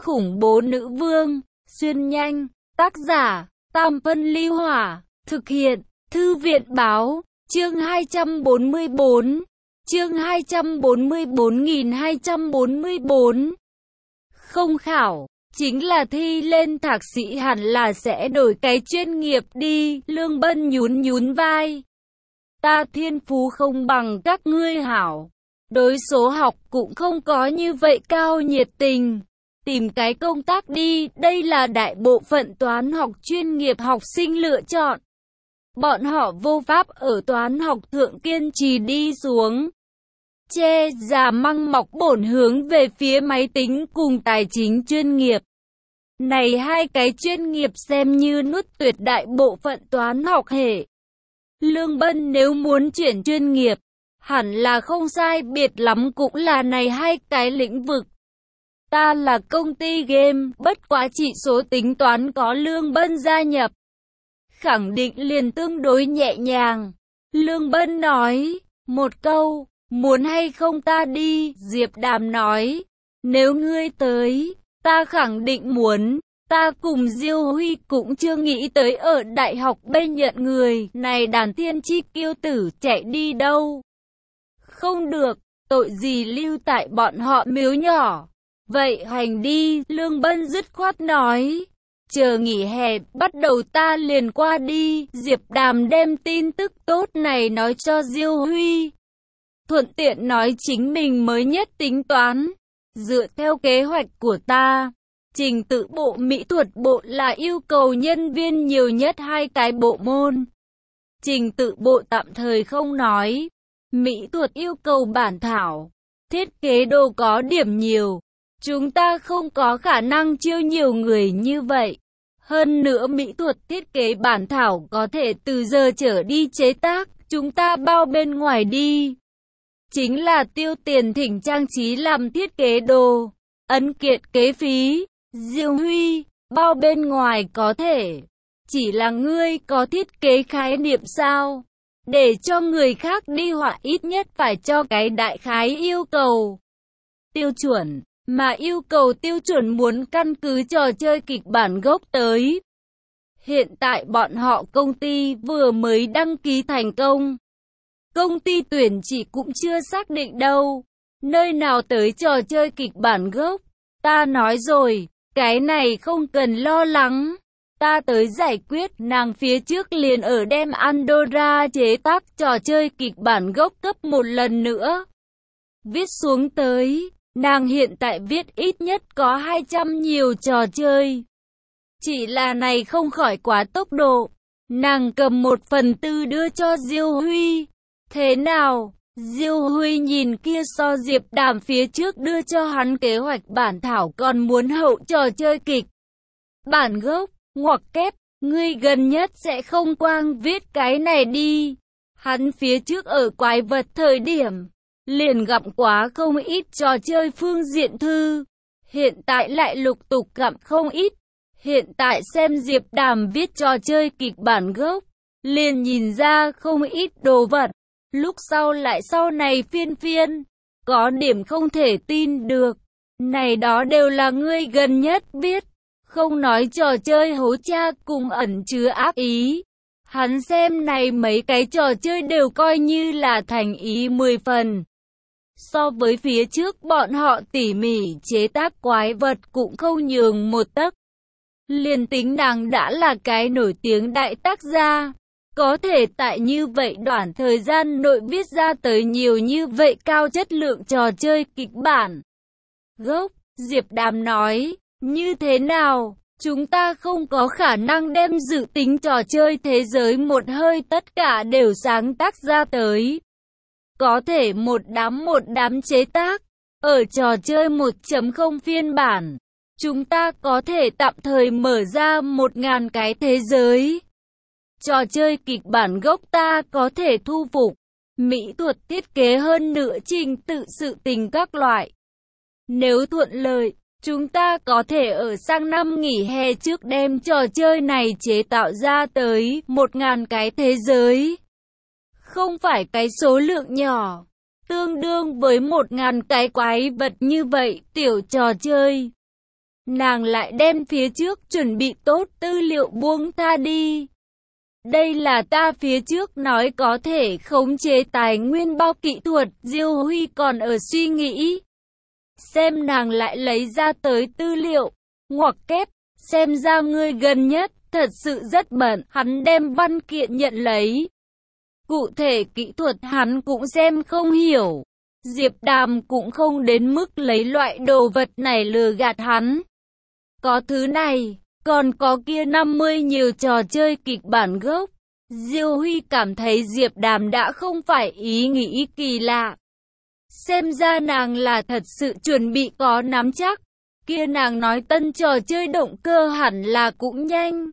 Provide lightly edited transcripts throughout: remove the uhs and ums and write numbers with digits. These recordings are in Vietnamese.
khủng bố nữ vương, xuyên nhanh, tác giả, Tam Phân Ly Hỏa, thực hiện, Thư viện Báo, chương 244, chương 244.244. Không khảo, chính là thi lên thạc sĩ hẳn là sẽ đổi cái chuyên nghiệp đi, Lương Bân nhún nhún vai. Ta thiên phú không bằng các ngươi hảo. Đối số học cũng không có như vậy cao nhiệt tình. Tìm cái công tác đi, đây là đại bộ phận toán học chuyên nghiệp học sinh lựa chọn. Bọn họ vô pháp ở toán học thượng kiên trì đi xuống. Che già măng mọc bổn hướng về phía máy tính cùng tài chính chuyên nghiệp. Này hai cái chuyên nghiệp xem như nuốt tuyệt đại bộ phận toán học hệ. Lương Bân nếu muốn chuyển chuyên nghiệp, hẳn là không sai biệt lắm cũng là này hai cái lĩnh vực. Ta là công ty game, bất quá chỉ số tính toán có Lương Bân gia nhập. Khẳng định liền tương đối nhẹ nhàng. Lương Bân nói, một câu, muốn hay không ta đi, Diệp Đàm nói, nếu ngươi tới, ta khẳng định muốn. Ta cùng Diêu Huy cũng chưa nghĩ tới ở đại học bên nhận người, này đàn thiên chi kiêu tử chạy đi đâu. Không được, tội gì lưu tại bọn họ miếu nhỏ. Vậy hành đi, Lương Bân dứt khoát nói. Chờ nghỉ hè, bắt đầu ta liền qua đi. Diệp Đàm đem tin tức tốt này nói cho Diêu Huy. Thuận tiện nói chính mình mới nhất tính toán. Dựa theo kế hoạch của ta, trình tự bộ mỹ thuật bộ là yêu cầu nhân viên nhiều nhất hai cái bộ môn. Trình tự bộ tạm thời không nói. Mỹ thuật yêu cầu bản thảo. Thiết kế đồ có điểm nhiều. Chúng ta không có khả năng chiêu nhiều người như vậy. Hơn nữa mỹ thuật thiết kế bản thảo có thể từ giờ trở đi chế tác. Chúng ta bao bên ngoài đi. Chính là tiêu tiền thỉnh trang trí làm thiết kế đồ. Ấn kiệt kế phí. Diêu Huy, bao bên ngoài có thể. Chỉ là ngươi có thiết kế khái niệm sao? Để cho người khác đi họa ít nhất phải cho cái đại khái yêu cầu. Tiêu chuẩn, mà yêu cầu tiêu chuẩn muốn căn cứ trò chơi kịch bản gốc tới. Hiện tại bọn họ công ty vừa mới đăng ký thành công. Công ty tuyển chỉ cũng chưa xác định đâu. Nơi nào tới trò chơi kịch bản gốc. Ta nói rồi, cái này không cần lo lắng. Ta tới giải quyết, nàng phía trước liền ở đem Andorra chế tác trò chơi kịch bản gốc cấp một lần nữa. Viết xuống tới, nàng hiện tại viết ít nhất có 200 nhiều trò chơi. Chỉ là này không khỏi quá tốc độ. Nàng cầm 1/4 đưa cho Diêu Huy. Thế nào? Diêu Huy nhìn kia so Diệp Đàm phía trước đưa cho hắn kế hoạch bản thảo còn muốn hậu trò chơi kịch bản gốc. Ngoặc kép, ngươi gần nhất sẽ không quang viết cái này đi. Hắn phía trước ở quái vật thời điểm, liền gặp quá không ít trò chơi phương diện thư. Hiện tại lại lục tục gặp không ít. Hiện tại xem Diệp Đàm viết trò chơi kịch bản gốc, liền nhìn ra không ít đồ vật. Lúc sau lại sau này phiên, có điểm không thể tin được. Này đó đều là ngươi gần nhất viết. Không nói trò chơi hố cha cùng ẩn chứa ác ý. Hắn xem này mấy cái trò chơi đều coi như là thành ý 10 phần. So với phía trước bọn họ tỉ mỉ chế tác quái vật cũng không nhường một tấc. Liền tính nàng đã là cái nổi tiếng đại tác gia. Có thể tại như vậy đoạn thời gian nội viết ra tới nhiều như vậy cao chất lượng trò chơi kịch bản gốc. Diệp Đàm nói, như thế nào? Chúng ta không có khả năng đem dự tính trò chơi thế giới một hơi tất cả đều sáng tác ra tới. Có thể một đám chế tác. Ở trò chơi 1.0 phiên bản, chúng ta có thể tạm thời mở ra 1000 cái thế giới. Trò chơi kịch bản gốc ta có thể thu phục. Mỹ thuật thiết kế hơn nữa trình tự sự tình các loại. Nếu thuận lợi, chúng ta có thể ở sang năm nghỉ hè trước đem trò chơi này chế tạo ra tới 1000 cái thế giới. Không phải cái số lượng nhỏ, tương đương với 1000 cái quái vật như vậy tiểu trò chơi. nàng lại đem phía trước chuẩn bị tốt tư liệu buông tha đi. Đây là ta phía trước nói có thể khống chế tài nguyên bao kỹ thuật, Diêu Huy còn ở suy nghĩ. Xem nàng lại lấy ra tới tư liệu, ngoặc kép, xem ra ngươi gần nhất, thật sự rất bận, hắn đem văn kiện nhận lấy. Cụ thể kỹ thuật hắn cũng xem không hiểu. Diệp Đàm cũng không đến mức lấy loại đồ vật này lừa gạt hắn. Có thứ này, còn có kia 50 nhiều trò chơi kịch bản gốc. Diêu Huy cảm thấy Diệp Đàm đã không phải ý nghĩ kỳ lạ. Xem ra nàng là thật sự chuẩn bị có nắm chắc. Kia nàng nói tân trò chơi động cơ hẳn là cũng nhanh.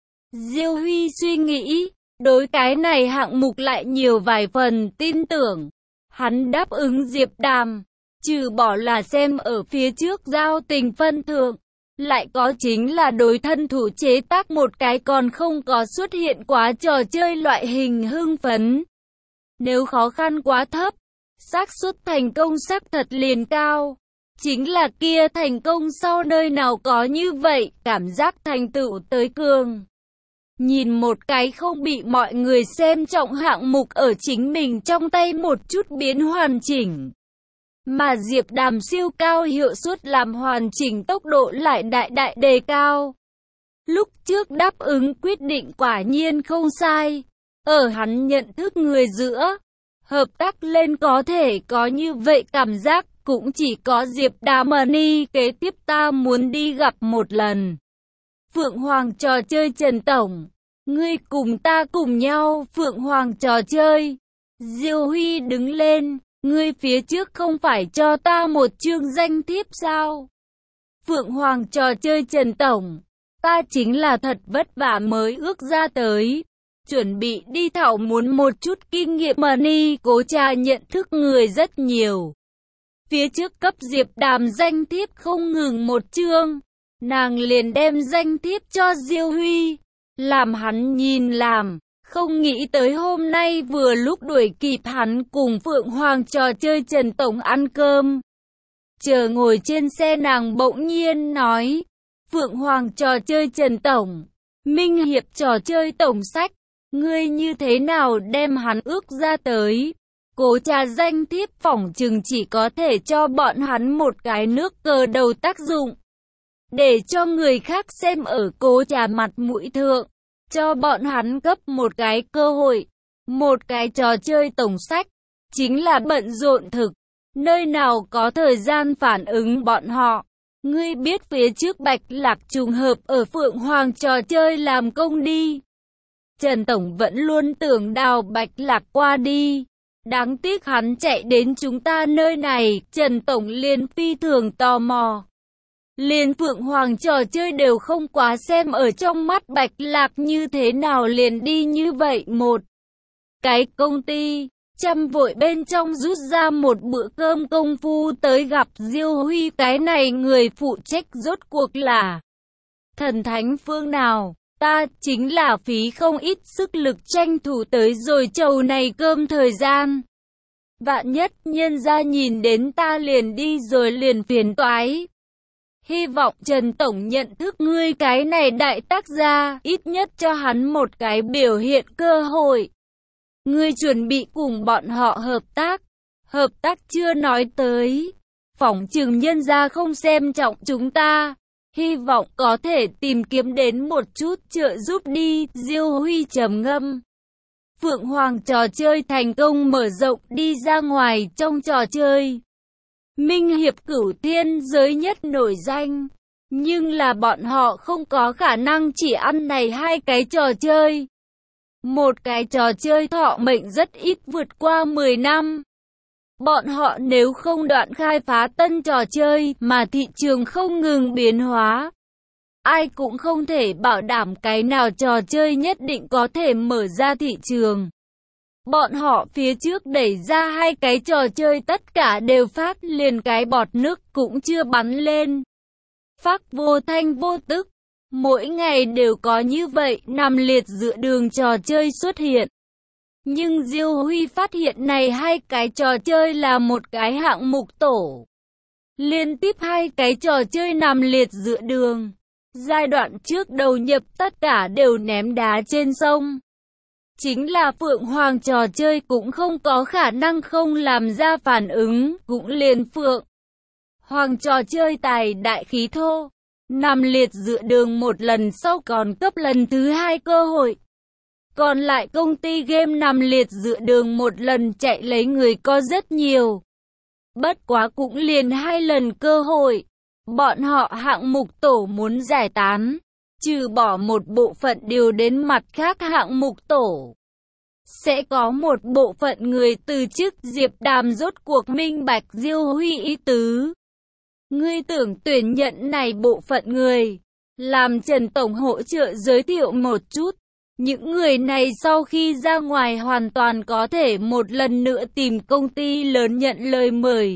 Diêu Huy suy nghĩ, đối cái này hạng mục lại nhiều vài phần tin tưởng. Hắn đáp ứng Diệp Đàm, trừ bỏ là xem ở phía trước giao tình phân thượng, lại có chính là đối thân thủ chế tác một cái còn không có xuất hiện quá trò chơi loại hình hưng phấn. Nếu khó khăn quá thấp, xác suất thành công xác thật liền cao. Chính là kia thành công sau nơi nào có như vậy, cảm giác thành tựu tới cường. Nhìn một cái không bị mọi người xem trọng hạng mục ở chính mình trong tay một chút biến hoàn chỉnh. Mà Diệp Đàm siêu cao hiệu suất làm hoàn chỉnh tốc độ lại đại đại đề cao. Lúc trước đáp ứng quyết định quả nhiên không sai. Ở hắn nhận thức người giữa, hợp tác lên có thể có như vậy cảm giác, cũng chỉ có Diệp Đàm Money kế tiếp ta muốn đi gặp một lần. Phượng Hoàng trò chơi Trần Tổng, ngươi cùng ta cùng nhau, Phượng Hoàng trò chơi. Diêu Huy đứng lên, ngươi phía trước không phải cho ta một chương danh thiếp sao? Phượng Hoàng trò chơi Trần Tổng, ta chính là thật vất vả mới ước ra tới. Chuẩn bị đi thảo muốn một chút kinh nghiệm money, cố trà nhận thức người rất nhiều. Phía trước cấp Diệp Đàm danh thiếp không ngừng một chương, nàng liền đem danh thiếp cho Diêu Huy, làm hắn nhìn làm, không nghĩ tới hôm nay vừa lúc đuổi kịp hắn cùng Phượng Hoàng trò chơi Trần Tổng ăn cơm. Chờ ngồi trên xe nàng bỗng nhiên nói, Phượng Hoàng trò chơi Trần Tổng, Minh Hiệp trò chơi tổng sách, ngươi như thế nào đem hắn ước ra tới? Cố trà danh thiếp phỏng chừng chỉ có thể cho bọn hắn một cái nước cờ đầu tác dụng. Để cho người khác xem ở cố trà mặt mũi thượng, cho bọn hắn cấp một cái cơ hội, một cái trò chơi tổng sách, chính là bận rộn thực, nơi nào có thời gian phản ứng bọn họ. Ngươi biết phía trước Bạch Lạc trùng hợp ở Phượng Hoàng trò chơi làm công đi. Trần Tổng vẫn luôn tưởng đào Bạch Lạc qua đi. Đáng tiếc hắn chạy đến chúng ta nơi này, Trần Tổng liền phi thường tò mò. Liền Phượng Hoàng trò chơi đều không quá xem ở trong mắt Bạch Lạc như thế nào liền đi như vậy một cái công ty, chăm vội bên trong rút ra một bữa cơm công phu tới gặp Diêu Huy, cái này người phụ trách rốt cuộc là thần thánh phương nào. Ta chính là phí không ít sức lực tranh thủ tới rồi chầu này cơm thời gian. Vạn nhất nhân gia nhìn đến ta liền đi rồi liền phiền toái. Hy vọng Trần Tổng nhận thức ngươi cái này đại tác gia, ít nhất cho hắn một cái biểu hiện cơ hội. Ngươi chuẩn bị cùng bọn họ hợp tác chưa nói tới. Phỏng chừng nhân gia không xem trọng chúng ta. Hy vọng có thể tìm kiếm đến một chút trợ giúp đi, Diêu Huy trầm ngâm. Phượng Hoàng trò chơi thành công mở rộng đi ra ngoài trong trò chơi. Minh Hiệp Cửu Thiên giới nhất nổi danh, nhưng là bọn họ không có khả năng chỉ ăn này hai cái trò chơi. Một cái trò chơi thọ mệnh rất ít vượt qua 10 năm. Bọn họ nếu không đoạn khai phá tân trò chơi mà thị trường không ngừng biến hóa, ai cũng không thể bảo đảm cái nào trò chơi nhất định có thể mở ra thị trường. Bọn họ phía trước đẩy ra hai cái trò chơi tất cả đều phát liền cái bọt nước cũng chưa bắn lên. Phát vô thanh vô tức, mỗi ngày đều có như vậy nằm liệt giữa đường trò chơi xuất hiện. Nhưng Diêu Huy phát hiện này hai cái trò chơi là một cái hạng mục tổ. Liên tiếp 2 cái trò chơi nằm liệt giữa đường. Giai đoạn trước đầu nhập tất cả đều ném đá trên sông. Chính là Phượng Hoàng trò chơi cũng không có khả năng không làm ra phản ứng, cũng liền Phượng Hoàng trò chơi tài đại khí thô. Nằm liệt giữa đường một lần sau còn cấp lần thứ 2 cơ hội. Còn lại công ty game nằm liệt giữa đường một lần chạy lấy người có rất nhiều. Bất quá cũng liền 2 lần cơ hội. Bọn họ hạng mục tổ muốn giải tán, trừ bỏ một bộ phận điều đến mặt khác hạng mục tổ. Sẽ có một bộ phận người từ chức. Diệp Đàm rốt cuộc minh bạch Diêu Huy ý tứ. Ngươi tưởng tuyển nhận này bộ phận người, làm Trần Tổng hỗ trợ giới thiệu một chút. Những người này sau khi ra ngoài hoàn toàn có thể một lần nữa tìm công ty lớn nhận lời mời.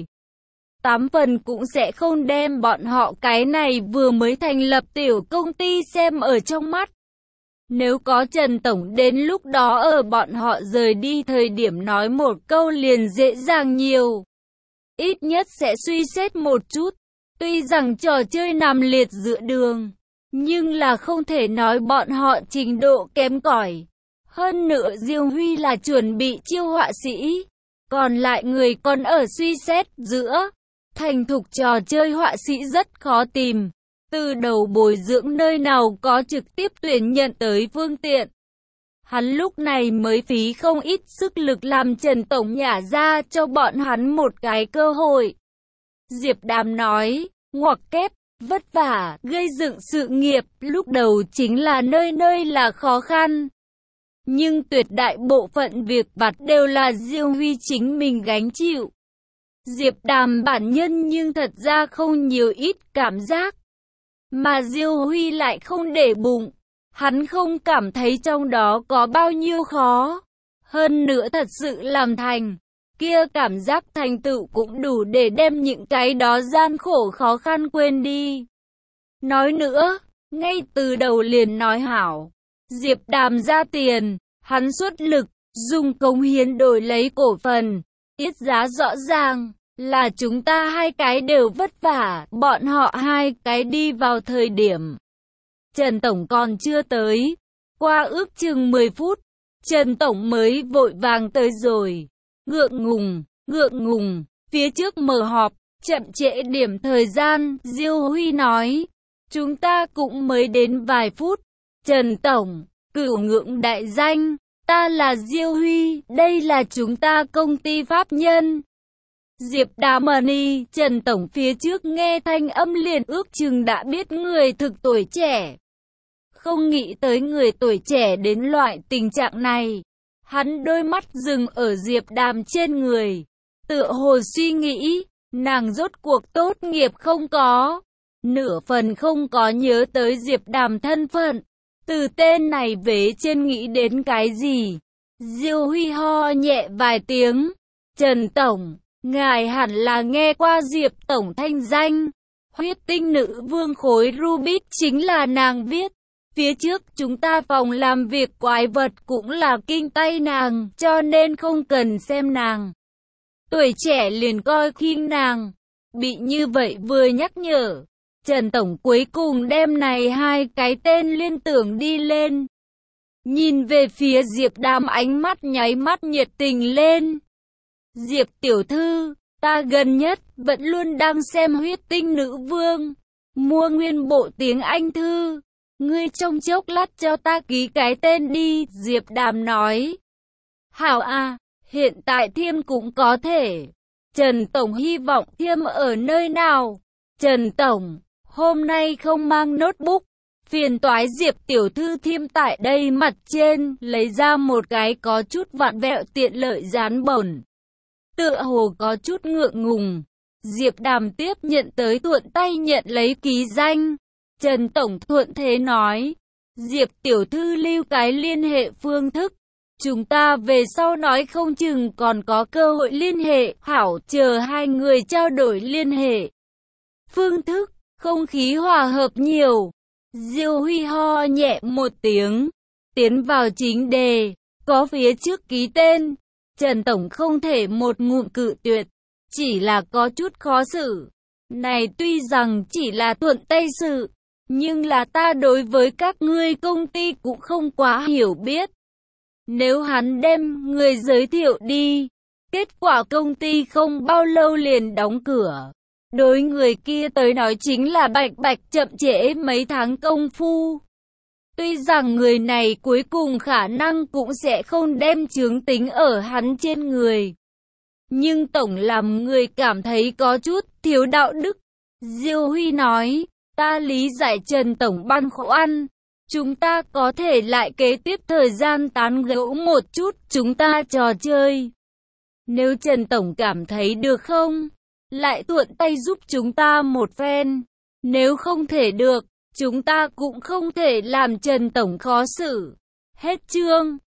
8 phần cũng sẽ không đem bọn họ cái này vừa mới thành lập tiểu công ty xem ở trong mắt. Nếu có Trần Tổng đến lúc đó ở bọn họ rời đi thời điểm nói một câu liền dễ dàng nhiều. Ít nhất sẽ suy xét một chút. Tuy rằng trò chơi nằm liệt giữa đường, nhưng là không thể nói bọn họ trình độ kém cỏi. Hơn nữa Diêu Huy là chuẩn bị chiêu họa sĩ, còn lại người còn ở suy xét giữa. Thành thục trò chơi họa sĩ rất khó tìm. Từ đầu bồi dưỡng nơi nào có trực tiếp tuyển nhận tới phương tiện. Hắn lúc này mới phí không ít sức lực làm Trần Tổng nhả ra cho bọn hắn một cái cơ hội. Diệp Đàm nói, ngoặc kép, vất vả, gây dựng sự nghiệp, lúc đầu chính là nơi nơi là khó khăn. Nhưng tuyệt đại bộ phận việc vặt đều là Diêu Huy chính mình gánh chịu. Diệp Đàm bản nhân nhưng thật ra không nhiều ít cảm giác. Mà Diêu Huy lại không để bụng. Hắn không cảm thấy trong đó có bao nhiêu khó. Hơn nữa thật sự làm thành. Kia cảm giác thành tựu cũng đủ để đem những cái đó gian khổ khó khăn quên đi. Nói nữa, ngay từ đầu liền nói hảo. Diệp Đàm ra tiền, hắn xuất lực, dùng cống hiến đổi lấy cổ phần. Ít giá rõ ràng là chúng ta 2 cái đều vất vả, bọn họ 2 cái đi vào thời điểm. Trần Tổng còn chưa tới, qua ước chừng 10 phút, Trần Tổng mới vội vàng tới rồi. Ngượng ngùng, phía trước mở họp, chậm trễ điểm thời gian, Diêu Huy nói. Chúng ta cũng mới đến vài phút. Trần Tổng, cửu ngưỡng đại danh, ta là Diêu Huy, đây là chúng ta công ty pháp nhân. Diệp Đàm Trần Tổng phía trước nghe thanh âm liền ước chừng đã biết người thực tuổi trẻ. Không nghĩ tới người tuổi trẻ đến loại tình trạng này. Hắn đôi mắt dừng ở Diệp Đàm trên người. Tựa hồ suy nghĩ, nàng rốt cuộc tốt nghiệp không có. Nửa phần không có nhớ tới Diệp Đàm thân phận. Từ tên này vế trên nghĩ đến cái gì? Diêu Huy ho nhẹ vài tiếng. Trần Tổng, ngài hẳn là nghe qua Diệp Tổng thanh danh. Huyết tinh nữ vương khối Rubik chính là nàng viết. Phía trước chúng ta phòng làm việc quái vật cũng là kinh tay nàng, cho nên không cần xem nàng. Tuổi trẻ liền coi khinh nàng. Bị như vậy vừa nhắc nhở. Trần Tổng cuối cùng đem này 2 cái tên liên tưởng đi lên. Nhìn về phía Diệp Đàm ánh mắt nháy mắt nhiệt tình lên. Diệp tiểu thư, ta gần nhất vẫn luôn đang xem huyết tinh nữ vương. Mua nguyên bộ tiếng Anh thư. Ngươi trong chốc lát cho ta ký cái tên đi, Diệp Đàm nói. Hảo à, hiện tại Thiêm cũng có thể. Trần Tổng hy vọng Thiêm ở nơi nào? Trần Tổng, hôm nay không mang notebook. Phiền toái Diệp tiểu thư Thiêm tại đây mặt trên, lấy ra một cái có chút vặn vẹo tiện lợi dán bẩn. Tựa hồ có chút ngượng ngùng. Diệp Đàm tiếp nhận tới thuận tay nhận lấy ký danh. Trần Tổng thuận thế nói. Diệp tiểu thư lưu cái liên hệ phương thức. Chúng ta về sau nói không chừng còn có cơ hội liên hệ. Hảo, chờ 2 người trao đổi liên hệ phương thức. Không khí hòa hợp nhiều. Diêu Huy ho nhẹ một tiếng. Tiến vào chính đề. Có phía trước ký tên. Trần Tổng không thể một ngụm cự tuyệt. Chỉ là có chút khó xử. này tuy rằng chỉ là thuận tay sự, nhưng là ta đối với các ngươi công ty cũng không quá hiểu biết. Nếu hắn đem người giới thiệu đi, kết quả công ty không bao lâu liền đóng cửa. Đối người kia tới nói chính là bạch bạch chậm trễ mấy tháng công phu. Tuy rằng người này cuối cùng khả năng cũng sẽ không đem chướng tính ở hắn trên người. Nhưng tổng làm người cảm thấy có chút thiếu đạo đức. Diêu Huy nói, ta lý giải Trần Tổng băn khoăn. Chúng ta có thể lại kế tiếp thời gian tán gẫu một chút, chúng ta trò chơi. Nếu Trần Tổng cảm thấy được không, lại thuận tay giúp chúng ta một phen. Nếu không thể được, chúng ta cũng không thể làm Trần Tổng khó xử. Hết chương.